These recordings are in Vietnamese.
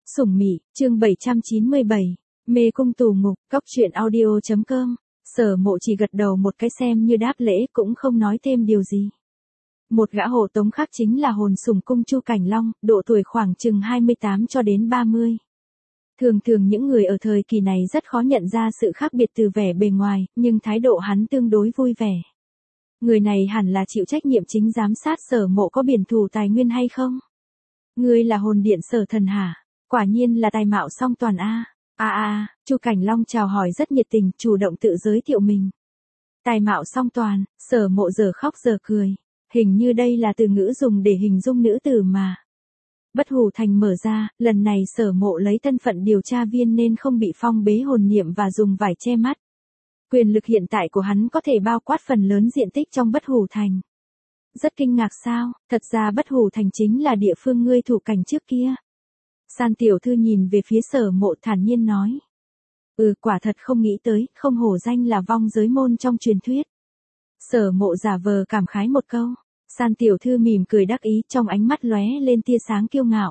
Sủng Mị, chương 797, mê cung tù ngục, cóc truyện audio.com. Sở Mộ chỉ gật đầu một cái xem như đáp lễ, cũng không nói thêm điều gì. Một gã hộ tống khác chính là hồn sủng cung Chu Cảnh Long, độ tuổi khoảng chừng 28 cho đến 30. Thường thường những người ở thời kỳ này rất khó nhận ra sự khác biệt từ vẻ bề ngoài, nhưng thái độ hắn tương đối vui vẻ. Người này hẳn là chịu trách nhiệm chính giám sát Sở Mộ có biển thủ tài nguyên hay không? Ngươi là hồn điện Sở Thần hả? Quả nhiên là tài mạo song toàn a. Chu Cảnh Long chào hỏi rất nhiệt tình, chủ động tự giới thiệu mình. Tài mạo song toàn, Sở Mộ giờ khóc giờ cười. Hình như đây là từ ngữ dùng để hình dung nữ tử mà. Bất Hủ Thành mở ra, lần này Sở Mộ lấy thân phận điều tra viên nên không bị phong bế hồn niệm và dùng vải che mắt. Quyền lực hiện tại của hắn có thể bao quát phần lớn diện tích trong Bất Hủ Thành. Rất kinh ngạc sao, thật ra Bất Hủ Thành chính là địa phương ngươi thủ cảnh trước kia. San tiểu thư nhìn về phía Sở Mộ thản nhiên nói. Quả thật không nghĩ tới, không hổ danh là vong giới môn trong truyền thuyết. Sở Mộ giả vờ cảm khái một câu. San tiểu thư mỉm cười đắc ý, trong ánh mắt lóe lên tia sáng kiêu ngạo.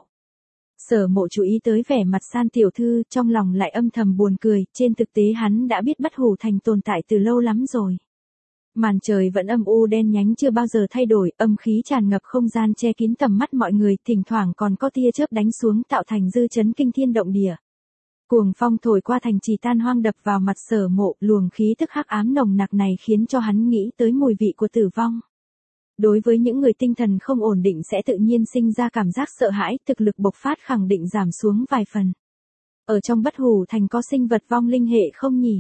Sở Mộ chú ý tới vẻ mặt San tiểu thư, trong lòng lại âm thầm buồn cười, trên thực tế hắn đã biết Bất Hủ Thành tồn tại từ lâu lắm rồi. Màn trời vẫn âm u đen nhánh chưa bao giờ thay đổi, âm khí tràn ngập không gian che kín tầm mắt mọi người, thỉnh thoảng còn có tia chớp đánh xuống tạo thành dư chấn kinh thiên động địa. Cuồng phong thổi qua thành trì tan hoang đập vào mặt Sở Mộ, luồng khí tức hắc ám nồng nặc này khiến cho hắn nghĩ tới mùi vị của tử vong. Đối với những người tinh thần không ổn định sẽ tự nhiên sinh ra cảm giác sợ hãi, thực lực bộc phát khẳng định giảm xuống vài phần. Ở trong Bất Hủ Thành có sinh vật vong linh hệ không nhỉ?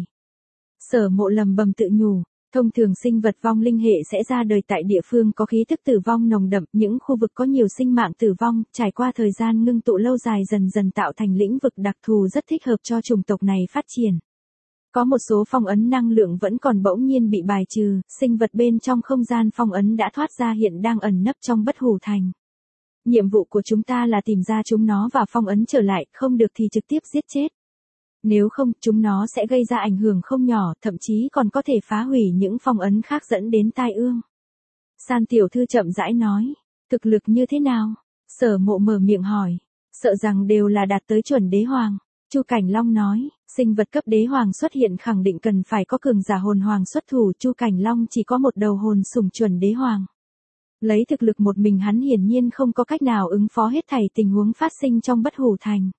Sở Mộ lầm bầm tự nhủ. Thông thường sinh vật vong linh hệ sẽ ra đời tại địa phương có khí tức tử vong nồng đậm, những khu vực có nhiều sinh mạng tử vong, trải qua thời gian ngưng tụ lâu dài dần dần tạo thành lĩnh vực đặc thù rất thích hợp cho chủng tộc này phát triển. Có một số phong ấn năng lượng vẫn còn bỗng nhiên bị bài trừ, sinh vật bên trong không gian phong ấn đã thoát ra hiện đang ẩn nấp trong Bất Hủ Thành. Nhiệm vụ của chúng ta là tìm ra chúng nó và phong ấn trở lại, không được thì trực tiếp giết chết. Nếu không, chúng nó sẽ gây ra ảnh hưởng không nhỏ, thậm chí còn có thể phá hủy những phong ấn khác dẫn đến tai ương. San tiểu thư chậm rãi nói, thực lực như thế nào? Sở Mộ mở miệng hỏi, sợ rằng đều là đạt tới chuẩn đế hoàng. Chu Cảnh Long nói, sinh vật cấp đế hoàng xuất hiện khẳng định cần phải có cường giả hồn hoàng xuất thủ, Chu Cảnh Long chỉ có một đầu hồn sủng chuẩn đế hoàng. Lấy thực lực một mình hắn hiển nhiên không có cách nào ứng phó hết thảy tình huống phát sinh trong Bất Hủ Thành.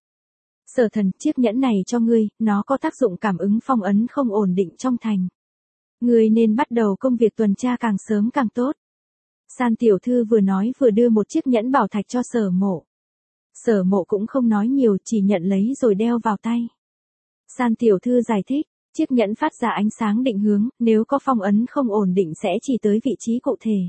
Sở Thần, chiếc nhẫn này cho ngươi, nó có tác dụng cảm ứng phong ấn không ổn định trong thành. Ngươi nên bắt đầu công việc tuần tra càng sớm càng tốt. San tiểu thư vừa nói vừa đưa một chiếc nhẫn bảo thạch cho Sở Mộ. Sở Mộ cũng không nói nhiều, chỉ nhận lấy rồi đeo vào tay. San tiểu thư giải thích, chiếc nhẫn phát ra ánh sáng định hướng, nếu có phong ấn không ổn định sẽ chỉ tới vị trí cụ thể.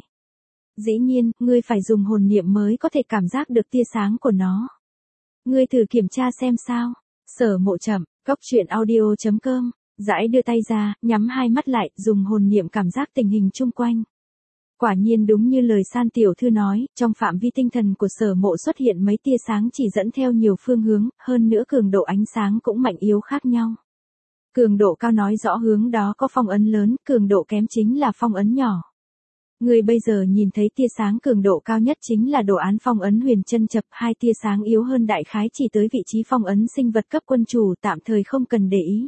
Dĩ nhiên, ngươi phải dùng hồn niệm mới có thể cảm giác được tia sáng của nó. Ngươi thử kiểm tra xem sao. Sở Mộ chậm, cóc truyện audio.com, rãi đưa tay ra, nhắm hai mắt lại, dùng hồn niệm cảm giác tình hình chung quanh. Quả nhiên đúng như lời San tiểu thư nói, trong phạm vi tinh thần của Sở Mộ xuất hiện mấy tia sáng chỉ dẫn theo nhiều phương hướng, hơn nữa cường độ ánh sáng cũng mạnh yếu khác nhau. Cường độ cao nói rõ hướng đó có phong ấn lớn, cường độ kém chính là phong ấn nhỏ. Người bây giờ nhìn thấy tia sáng cường độ cao nhất chính là đồ án phong ấn Huyền Chân Chập, hai tia sáng yếu hơn đại khái chỉ tới vị trí phong ấn sinh vật cấp quân chủ, tạm thời không cần để ý.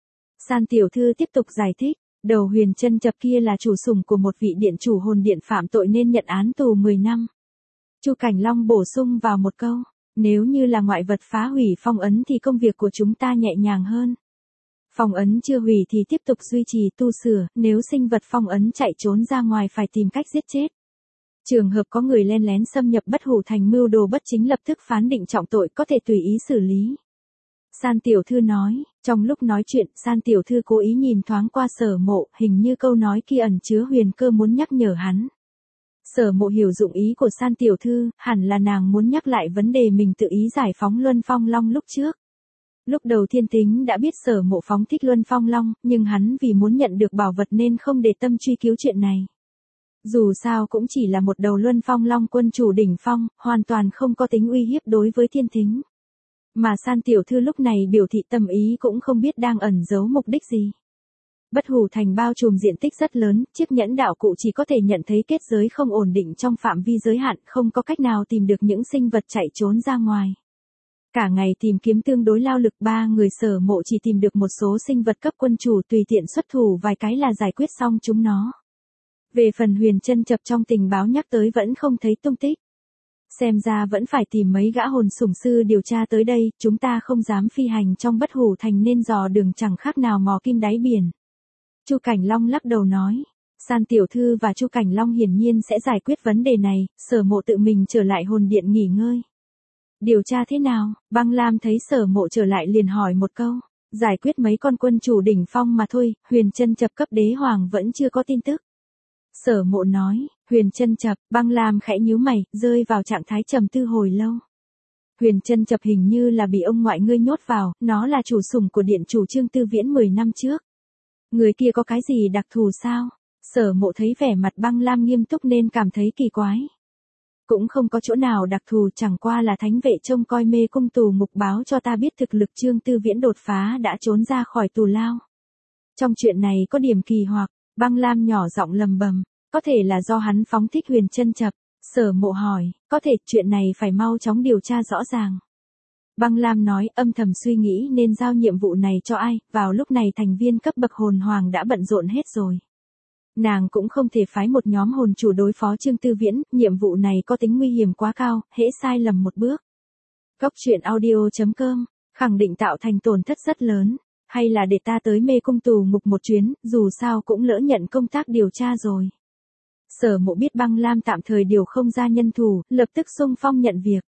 San tiểu thư tiếp tục giải thích, đầu Huyền Chân Chập kia là chủ sủng của một vị điện chủ hồn điện phạm tội nên nhận án tù 10 năm. Chu Cảnh Long bổ sung vào một câu, nếu như là ngoại vật phá hủy phong ấn thì công việc của chúng ta nhẹ nhàng hơn. Phong ấn chưa hủy thì tiếp tục duy trì tu sửa, nếu sinh vật phong ấn chạy trốn ra ngoài phải tìm cách giết chết. Trường hợp có người len lén xâm nhập Bất Hủ Thành mưu đồ bất chính lập tức phán định trọng tội, có thể tùy ý xử lý. San tiểu thư nói, trong lúc nói chuyện, San tiểu thư cố ý nhìn thoáng qua Sở Mộ, hình như câu nói kia ẩn chứa huyền cơ muốn nhắc nhở hắn. Sở Mộ hiểu dụng ý của San tiểu thư, hẳn là nàng muốn nhắc lại vấn đề mình tự ý giải phóng Luân Phong Long lúc trước. Lúc đầu Thiên Tính đã biết Sở Mộ phóng thích Luân Phong Long, nhưng hắn vì muốn nhận được bảo vật nên không để tâm truy cứu chuyện này. Dù sao cũng chỉ là một đầu Luân Phong Long quân chủ đỉnh phong, hoàn toàn không có tính uy hiếp đối với Thiên Tính. Mà San tiểu thư lúc này biểu thị tâm ý cũng không biết đang ẩn giấu mục đích gì. Bất Hủ Thành bao trùm diện tích rất lớn, chiếc nhẫn đạo cụ chỉ có thể nhận thấy kết giới không ổn định trong phạm vi giới hạn, không có cách nào tìm được những sinh vật chạy trốn ra ngoài. Cả ngày tìm kiếm tương đối lao lực, ba người Sở Mộ chỉ tìm được một số sinh vật cấp quân chủ, tùy tiện xuất thủ vài cái là giải quyết xong chúng nó. Về phần Huyền Trân Chập trong tình báo nhắc tới vẫn không thấy tung tích. Xem ra vẫn phải tìm mấy gã hồn sủng sư điều tra tới đây, chúng ta không dám phi hành trong Bất Hủ Thành nên dò đường chẳng khác nào mò kim đáy biển. Chu Cảnh Long lắc đầu nói. San tiểu thư và Chu Cảnh Long hiển nhiên sẽ giải quyết vấn đề này, Sở Mộ tự mình trở lại hồn điện nghỉ ngơi. Điều tra thế nào? Băng Lam thấy Sở Mộ trở lại liền hỏi một câu. Giải quyết mấy con quân chủ đỉnh phong mà thôi, Huyền Trân Chập cấp đế hoàng vẫn chưa có tin tức. Sở Mộ nói, Huyền Trân Chập, Băng Lam khẽ nhíu mày, rơi vào trạng thái trầm tư hồi lâu. Huyền Trân Chập hình như là bị ông ngoại ngươi nhốt vào, nó là chủ sủng của điện chủ Trương Tư Viễn 10 năm trước. Người kia có cái gì đặc thù sao? Sở Mộ thấy vẻ mặt Băng Lam nghiêm túc nên cảm thấy kỳ quái. Cũng không có chỗ nào đặc thù, chẳng qua là thánh vệ trông coi mê cung tù ngục báo cho ta biết thực lực Trương Tư Viễn đột phá đã trốn ra khỏi tù lao. Trong chuyện này có điểm kỳ hoặc, Băng Lam nhỏ giọng lầm bầm, có thể là do hắn phóng thích Huyền Trân Chập. Sở Mộ hỏi, có thể chuyện này phải mau chóng điều tra rõ ràng. Băng Lam nói, âm thầm suy nghĩ nên giao nhiệm vụ này cho ai, vào lúc này thành viên cấp bậc hồn hoàng đã bận rộn hết rồi. Nàng cũng không thể phái một nhóm hồn chủ đối phó Trương Tư Viễn, nhiệm vụ này có tính nguy hiểm quá cao, hễ sai lầm một bước. Góc truyện audio.com, khẳng định tạo thành tổn thất rất lớn, hay là để ta tới mê cung tù ngục một chuyến, dù sao cũng lỡ nhận công tác điều tra rồi. Sở Mộ biết Băng Lam tạm thời điều không ra nhân thủ, lập tức xung phong nhận việc.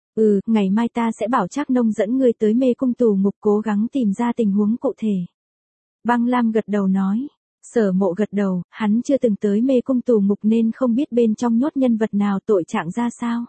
Ngày mai ta sẽ bảo Trác Nông dẫn ngươi tới mê cung tù ngục cố gắng tìm ra tình huống cụ thể. Băng Lam gật đầu nói. Sở Mộ gật đầu, hắn chưa từng tới mê cung tù ngục nên không biết bên trong nhốt nhân vật nào, tội trạng ra sao.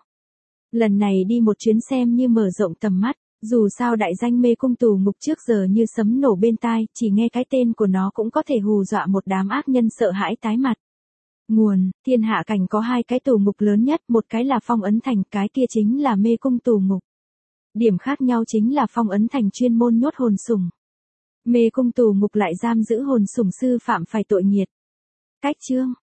Lần này đi một chuyến xem như mở rộng tầm mắt, dù sao đại danh mê cung tù ngục trước giờ như sấm nổ bên tai, chỉ nghe cái tên của nó cũng có thể hù dọa một đám ác nhân sợ hãi tái mặt. Nguồn, Thiên Hạ Cảnh có 2 cái tù ngục lớn nhất, một cái là Phong Ấn Thành, cái kia chính là mê cung tù ngục. Điểm khác nhau chính là Phong Ấn Thành chuyên môn nhốt hồn sủng. Mê cung tù ngục lại giam giữ hồn sủng sư phạm phải tội nghiệt. Cách chương